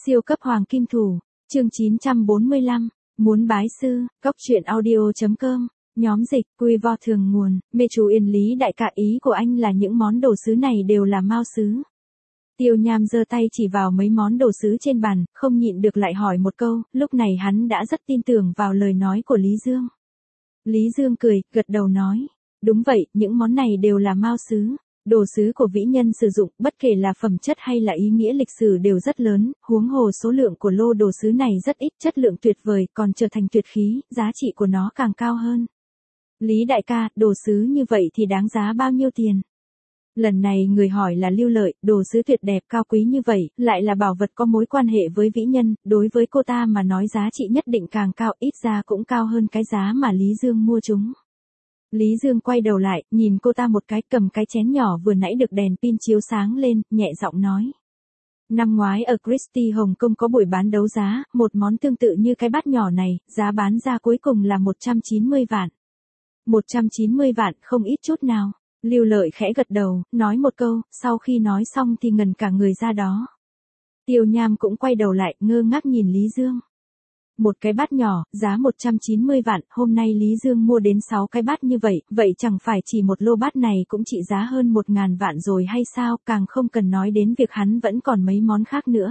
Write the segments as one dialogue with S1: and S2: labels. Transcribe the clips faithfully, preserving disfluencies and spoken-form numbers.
S1: Siêu cấp hoàng kim thủ, chương chín trăm bốn mươi lăm, muốn bái sư, cóc truyện audio.com, nhóm dịch, quy vo thường nguồn, mê chú Yên Lý đại ca ý của anh là những món đồ sứ này đều là mao sứ. Tiêu Nham giơ tay chỉ vào mấy món đồ sứ trên bàn, không nhịn được lại hỏi một câu, lúc này hắn đã rất tin tưởng vào lời nói của Lý Dương. Lý Dương cười, gật đầu nói, đúng vậy, những món này đều là mao sứ. Đồ sứ của vĩ nhân sử dụng, bất kể là phẩm chất hay là ý nghĩa lịch sử đều rất lớn, huống hồ số lượng của lô đồ sứ này rất ít, chất lượng tuyệt vời, còn trở thành tuyệt khí, giá trị của nó càng cao hơn. Lý đại ca, đồ sứ như vậy thì đáng giá bao nhiêu tiền? Lần này người hỏi là Lưu Lợi, đồ sứ tuyệt đẹp cao quý như vậy, lại là bảo vật có mối quan hệ với vĩ nhân, đối với cô ta mà nói giá trị nhất định càng cao, ít ra cũng cao hơn cái giá mà Lý Dương mua chúng. Lý Dương quay đầu lại, nhìn cô ta một cái, cầm cái chén nhỏ vừa nãy được đèn pin chiếu sáng lên, nhẹ giọng nói. Năm ngoái ở Christie Hồng Kông có buổi bán đấu giá, một món tương tự như cái bát nhỏ này, giá bán ra cuối cùng là một trăm chín mươi vạn. một trăm chín mươi vạn, không ít chút nào. Lưu Lợi khẽ gật đầu, nói một câu, sau khi nói xong thì ngần cả người ra đó. Tiêu Nham cũng quay đầu lại, ngơ ngác nhìn Lý Dương. Một cái bát nhỏ, giá một trăm chín mươi vạn, hôm nay Lý Dương mua đến sáu cái bát như vậy, vậy chẳng phải chỉ một lô bát này cũng trị giá hơn một ngàn vạn rồi hay sao, càng không cần nói đến việc hắn vẫn còn mấy món khác nữa.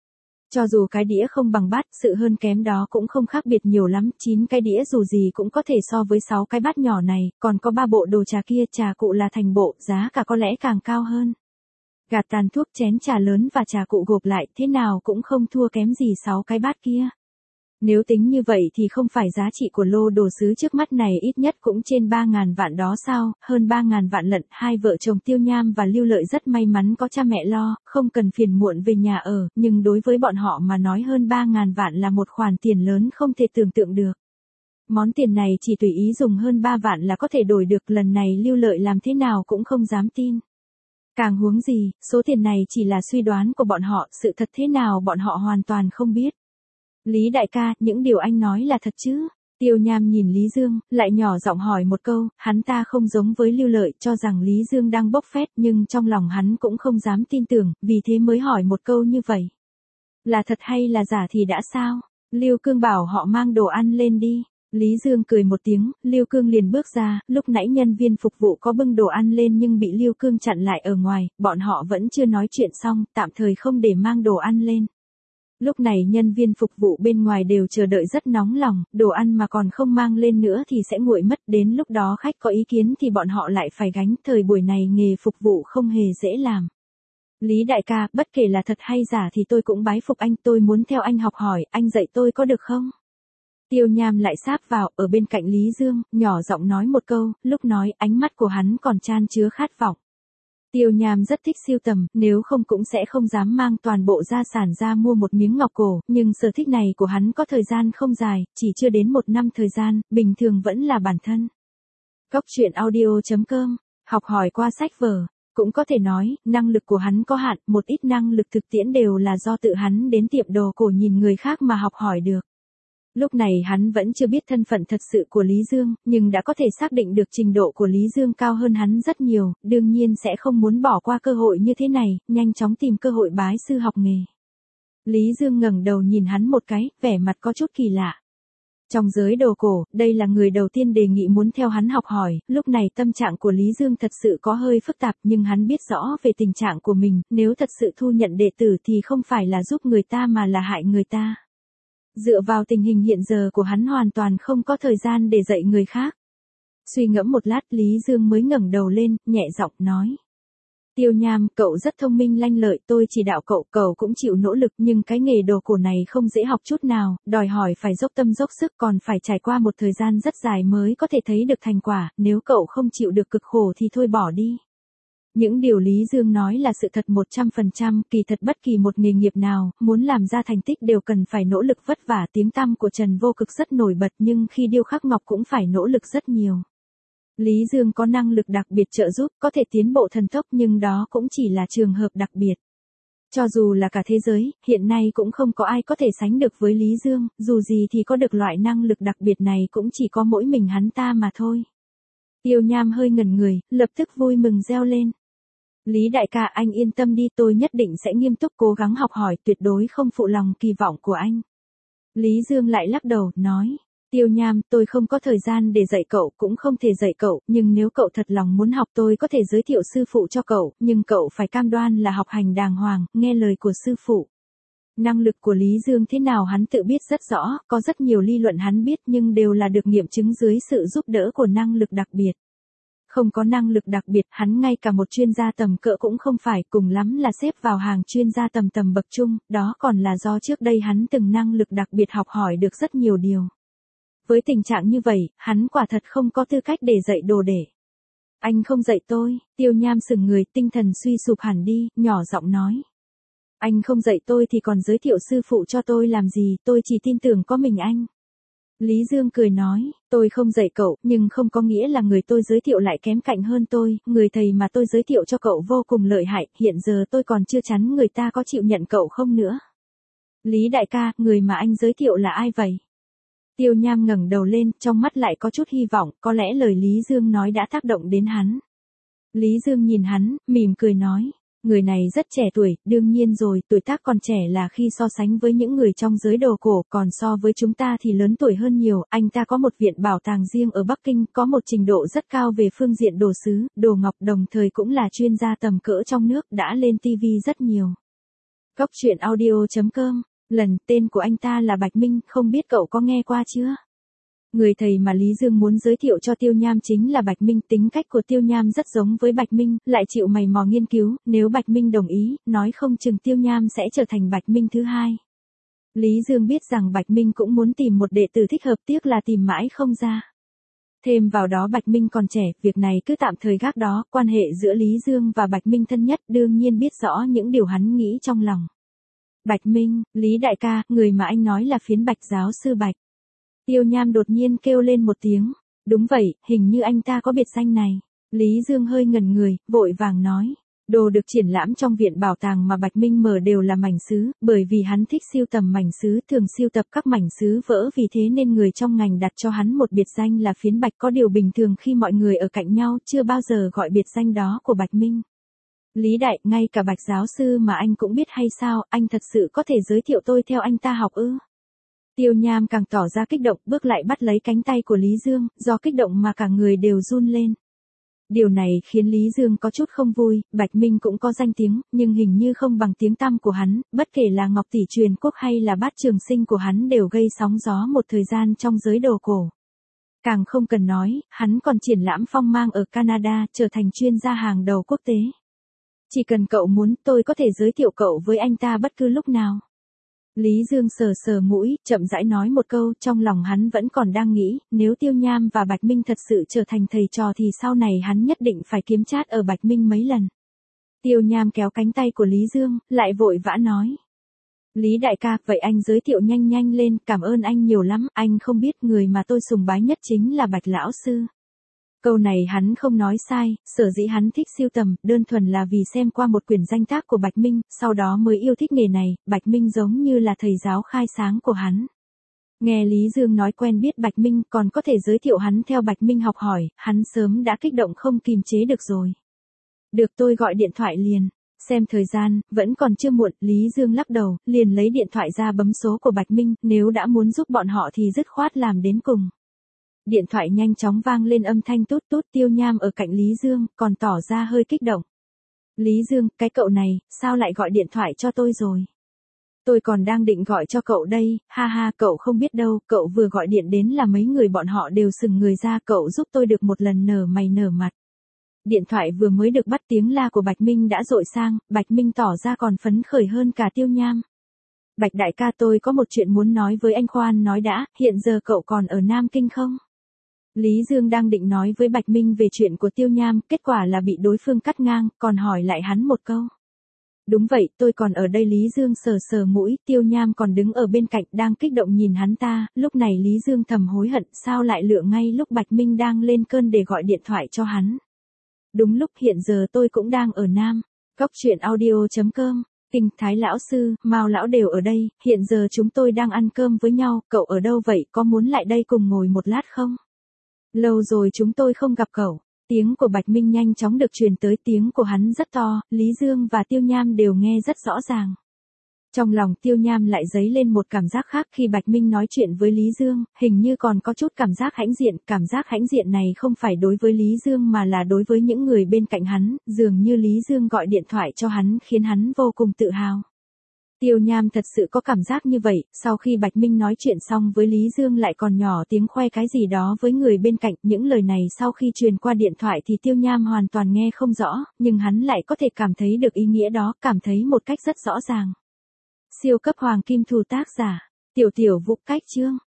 S1: Cho dù cái đĩa không bằng bát, sự hơn kém đó cũng không khác biệt nhiều lắm, chín cái đĩa dù gì cũng có thể so với sáu cái bát nhỏ này, còn có ba bộ đồ trà kia, trà cụ là thành bộ, giá cả có lẽ càng cao hơn. Gạt tàn thuốc, chén trà lớn và trà cụ gộp lại, thế nào cũng không thua kém gì sáu cái bát kia. Nếu tính như vậy thì không phải giá trị của lô đồ sứ trước mắt này ít nhất cũng trên ba ngàn vạn đó sao, hơn ba ngàn vạn lận. Hai vợ chồng Tiêu Nham và Lưu Lợi rất may mắn có cha mẹ lo, không cần phiền muộn về nhà ở, nhưng đối với bọn họ mà nói hơn ba ngàn vạn là một khoản tiền lớn không thể tưởng tượng được. Món tiền này chỉ tùy ý dùng hơn ba vạn là có thể đổi được, lần này Lưu Lợi làm thế nào cũng không dám tin. Càng huống gì, số tiền này chỉ là suy đoán của bọn họ, sự thật thế nào bọn họ hoàn toàn không biết. Lý đại ca, những điều anh nói là thật chứ? Tiêu Nham nhìn Lý Dương, lại nhỏ giọng hỏi một câu, hắn ta không giống với Lưu Lợi, cho rằng Lý Dương đang bốc phét, nhưng trong lòng hắn cũng không dám tin tưởng, vì thế mới hỏi một câu như vậy. Là thật hay là giả thì đã sao? Lưu Cương bảo họ mang đồ ăn lên đi. Lý Dương cười một tiếng, Lưu Cương liền bước ra, lúc nãy nhân viên phục vụ có bưng đồ ăn lên nhưng bị Lưu Cương chặn lại ở ngoài, bọn họ vẫn chưa nói chuyện xong, tạm thời không để mang đồ ăn lên. Lúc này nhân viên phục vụ bên ngoài đều chờ đợi rất nóng lòng, đồ ăn mà còn không mang lên nữa thì sẽ nguội mất, đến lúc đó khách có ý kiến thì bọn họ lại phải gánh, thời buổi này nghề phục vụ không hề dễ làm. Lý đại ca, bất kể là thật hay giả thì tôi cũng bái phục anh, tôi muốn theo anh học hỏi, anh dạy tôi có được không? Tiêu Nham lại sáp vào, ở bên cạnh Lý Dương, nhỏ giọng nói một câu, lúc nói ánh mắt của hắn còn chan chứa khát vọng. Tiêu Nham rất thích sưu tầm, nếu không cũng sẽ không dám mang toàn bộ gia sản ra mua một miếng ngọc cổ, nhưng sở thích này của hắn có thời gian không dài, chỉ chưa đến một năm thời gian, bình thường vẫn là bản thân. Cóc truyện audio.com, học hỏi qua sách vở, cũng có thể nói, năng lực của hắn có hạn, một ít năng lực thực tiễn đều là do tự hắn đến tiệm đồ cổ nhìn người khác mà học hỏi được. Lúc này hắn vẫn chưa biết thân phận thật sự của Lý Dương, nhưng đã có thể xác định được trình độ của Lý Dương cao hơn hắn rất nhiều, đương nhiên sẽ không muốn bỏ qua cơ hội như thế này, nhanh chóng tìm cơ hội bái sư học nghề. Lý Dương ngẩng đầu nhìn hắn một cái, vẻ mặt có chút kỳ lạ. Trong giới đồ cổ, đây là người đầu tiên đề nghị muốn theo hắn học hỏi, lúc này tâm trạng của Lý Dương thật sự có hơi phức tạp nhưng hắn biết rõ về tình trạng của mình, nếu thật sự thu nhận đệ tử thì không phải là giúp người ta mà là hại người ta. Dựa vào tình hình hiện giờ của hắn hoàn toàn không có thời gian để dạy người khác. Suy ngẫm một lát Lý Dương mới ngẩng đầu lên, nhẹ giọng nói. Tiêu Nham, cậu rất thông minh lanh lợi, tôi chỉ đạo cậu, cậu cũng chịu nỗ lực nhưng cái nghề đồ cổ này không dễ học chút nào, đòi hỏi phải dốc tâm dốc sức còn phải trải qua một thời gian rất dài mới có thể thấy được thành quả, nếu cậu không chịu được cực khổ thì thôi bỏ đi. Những điều Lý Dương nói là sự thật một trăm phần trăm, kỳ thật bất kỳ một nghề nghiệp nào, muốn làm ra thành tích đều cần phải nỗ lực vất vả, tiếng tăm của Trần Vô Cực rất nổi bật nhưng khi điêu khắc ngọc cũng phải nỗ lực rất nhiều. Lý Dương có năng lực đặc biệt trợ giúp, có thể tiến bộ thần tốc nhưng đó cũng chỉ là trường hợp đặc biệt. Cho dù là cả thế giới, hiện nay cũng không có ai có thể sánh được với Lý Dương, dù gì thì có được loại năng lực đặc biệt này cũng chỉ có mỗi mình hắn ta mà thôi. Tiêu Nham hơi ngẩn người, lập tức vui mừng reo lên. Lý đại ca anh yên tâm đi, tôi nhất định sẽ nghiêm túc cố gắng học hỏi, tuyệt đối không phụ lòng kỳ vọng của anh. Lý Dương lại lắc đầu, nói. Tiêu Nham, tôi không có thời gian để dạy cậu, cũng không thể dạy cậu, nhưng nếu cậu thật lòng muốn học tôi có thể giới thiệu sư phụ cho cậu, nhưng cậu phải cam đoan là học hành đàng hoàng, nghe lời của sư phụ. Năng lực của Lý Dương thế nào hắn tự biết rất rõ, có rất nhiều lý luận hắn biết nhưng đều là được nghiệm chứng dưới sự giúp đỡ của năng lực đặc biệt. Không có năng lực đặc biệt, hắn ngay cả một chuyên gia tầm cỡ cũng không phải, cùng lắm là xếp vào hàng chuyên gia tầm tầm bậc trung, đó còn là do trước đây hắn từng năng lực đặc biệt học hỏi được rất nhiều điều. Với tình trạng như vậy, hắn quả thật không có tư cách để dạy đồ đệ. Anh không dạy tôi, Tiêu Nham sững người, tinh thần suy sụp hẳn đi, nhỏ giọng nói. Anh không dạy tôi thì còn giới thiệu sư phụ cho tôi làm gì, tôi chỉ tin tưởng có mình anh. Lý Dương cười nói, tôi không dạy cậu, nhưng không có nghĩa là người tôi giới thiệu lại kém cạnh hơn tôi, người thầy mà tôi giới thiệu cho cậu vô cùng lợi hại, hiện giờ tôi còn chưa chắn người ta có chịu nhận cậu không nữa. Lý đại ca, người mà anh giới thiệu là ai vậy? Tiêu Nham ngẩng đầu lên, trong mắt lại có chút hy vọng, có lẽ lời Lý Dương nói đã tác động đến hắn. Lý Dương nhìn hắn, mỉm cười nói. Người này rất trẻ tuổi, đương nhiên rồi, tuổi tác còn trẻ là khi so sánh với những người trong giới đồ cổ, còn so với chúng ta thì lớn tuổi hơn nhiều, anh ta có một viện bảo tàng riêng ở Bắc Kinh, có một trình độ rất cao về phương diện đồ sứ, đồ ngọc, đồng thời cũng là chuyên gia tầm cỡ trong nước, đã lên ti vi rất nhiều. Cốc truyện audio chấm com, lần, tên của anh ta là Bạch Minh, không biết cậu có nghe qua chưa? Người thầy mà Lý Dương muốn giới thiệu cho Tiêu Nham chính là Bạch Minh, tính cách của Tiêu Nham rất giống với Bạch Minh, lại chịu mày mò nghiên cứu, nếu Bạch Minh đồng ý, nói không chừng Tiêu Nham sẽ trở thành Bạch Minh thứ hai. Lý Dương biết rằng Bạch Minh cũng muốn tìm một đệ tử thích hợp, tiếc là tìm mãi không ra. Thêm vào đó Bạch Minh còn trẻ, việc này cứ tạm thời gác đó, quan hệ giữa Lý Dương và Bạch Minh thân nhất, đương nhiên biết rõ những điều hắn nghĩ trong lòng. Bạch Minh, Lý đại ca, người mà anh nói là Phiến Bạch giáo sư Bạch. Tiêu Nham đột nhiên kêu lên một tiếng. Đúng vậy, hình như anh ta có biệt danh này. Lý Dương hơi ngẩn người, vội vàng nói. Đồ được triển lãm trong viện bảo tàng mà Bạch Minh mở đều là mảnh sứ, bởi vì hắn thích sưu tầm mảnh sứ, thường sưu tập các mảnh sứ vỡ, vì thế nên người trong ngành đặt cho hắn một biệt danh là Phiến Bạch. Có điều bình thường khi mọi người ở cạnh nhau chưa bao giờ gọi biệt danh đó của Bạch Minh. Lý đại, ngay cả Bạch giáo sư mà anh cũng biết hay sao, anh thật sự có thể giới thiệu tôi theo anh ta học ư? Tiêu Nham càng tỏ ra kích động, bước lại bắt lấy cánh tay của Lý Dương, do kích động mà cả người đều run lên. Điều này khiến Lý Dương có chút không vui, Bạch Minh cũng có danh tiếng, nhưng hình như không bằng tiếng tăm của hắn, bất kể là Ngọc Tỷ Truyền Quốc hay là Bát Trường Sinh của hắn đều gây sóng gió một thời gian trong giới đồ cổ. Càng không cần nói, hắn còn triển lãm phong mang ở Canada, trở thành chuyên gia hàng đầu quốc tế. Chỉ cần cậu muốn, tôi có thể giới thiệu cậu với anh ta bất cứ lúc nào. Lý Dương sờ sờ mũi, chậm rãi nói một câu, trong lòng hắn vẫn còn đang nghĩ, nếu Tiêu Nham và Bạch Minh thật sự trở thành thầy trò thì sau này hắn nhất định phải kiếm chát ở Bạch Minh mấy lần. Tiêu Nham kéo cánh tay của Lý Dương, lại vội vã nói. Lý đại ca, vậy anh giới thiệu nhanh nhanh lên, cảm ơn anh nhiều lắm, anh không biết người mà tôi sùng bái nhất chính là Bạch lão sư. Câu này hắn không nói sai, sở dĩ hắn thích sưu tầm, đơn thuần là vì xem qua một quyển danh tác của Bạch Minh, sau đó mới yêu thích nghề này, Bạch Minh giống như là thầy giáo khai sáng của hắn. Nghe Lý Dương nói quen biết Bạch Minh, còn có thể giới thiệu hắn theo Bạch Minh học hỏi, hắn sớm đã kích động không kìm chế được rồi. Được, tôi gọi điện thoại liền. Xem thời gian, vẫn còn chưa muộn, Lý Dương lắc đầu, liền lấy điện thoại ra bấm số của Bạch Minh, nếu đã muốn giúp bọn họ thì dứt khoát làm đến cùng. Điện thoại nhanh chóng vang lên âm thanh tút tút, Tiêu Nham ở cạnh Lý Dương, còn tỏ ra hơi kích động. Lý Dương, cái cậu này, sao lại gọi điện thoại cho tôi rồi? Tôi còn đang định gọi cho cậu đây, ha ha, cậu không biết đâu, cậu vừa gọi điện đến là mấy người bọn họ đều sừng người ra, cậu giúp tôi được một lần nở mày nở mặt. Điện thoại vừa mới được bắt, tiếng la của Bạch Minh đã dội sang, Bạch Minh tỏ ra còn phấn khởi hơn cả Tiêu Nham. Bạch đại ca, tôi có một chuyện muốn nói với anh, khoan nói đã, hiện giờ cậu còn ở Nam Kinh không? Lý Dương đang định nói với Bạch Minh về chuyện của Tiêu Nham, kết quả là bị đối phương cắt ngang, còn hỏi lại hắn một câu. Đúng vậy, tôi còn ở đây. Lý Dương sờ sờ mũi, Tiêu Nham còn đứng ở bên cạnh đang kích động nhìn hắn ta, lúc này Lý Dương thầm hối hận, sao lại lựa ngay lúc Bạch Minh đang lên cơn để gọi điện thoại cho hắn. Đúng lúc hiện giờ tôi cũng đang ở Nam. Cốc truyện audio chấm com, Kinh Thái lão sư, Mao lão đều ở đây, hiện giờ chúng tôi đang ăn cơm với nhau, cậu ở đâu vậy, có muốn lại đây cùng ngồi một lát không? Lâu rồi chúng tôi không gặp cậu. Tiếng của Bạch Minh nhanh chóng được truyền tới, tiếng của hắn rất to, Lý Dương và Tiêu Nham đều nghe rất rõ ràng. Trong lòng Tiêu Nham lại dấy lên một cảm giác khác khi Bạch Minh nói chuyện với Lý Dương, hình như còn có chút cảm giác hãnh diện, cảm giác hãnh diện này không phải đối với Lý Dương mà là đối với những người bên cạnh hắn, dường như Lý Dương gọi điện thoại cho hắn khiến hắn vô cùng tự hào. Tiêu Nham thật sự có cảm giác như vậy, sau khi Bạch Minh nói chuyện xong với Lý Dương lại còn nhỏ tiếng khoe cái gì đó với người bên cạnh, những lời này sau khi truyền qua điện thoại thì Tiêu Nham hoàn toàn nghe không rõ, nhưng hắn lại có thể cảm thấy được ý nghĩa đó, cảm thấy một cách rất rõ ràng. Siêu cấp hoàng kim thù tác giả, Tiểu Tiểu Vũ, cách chương.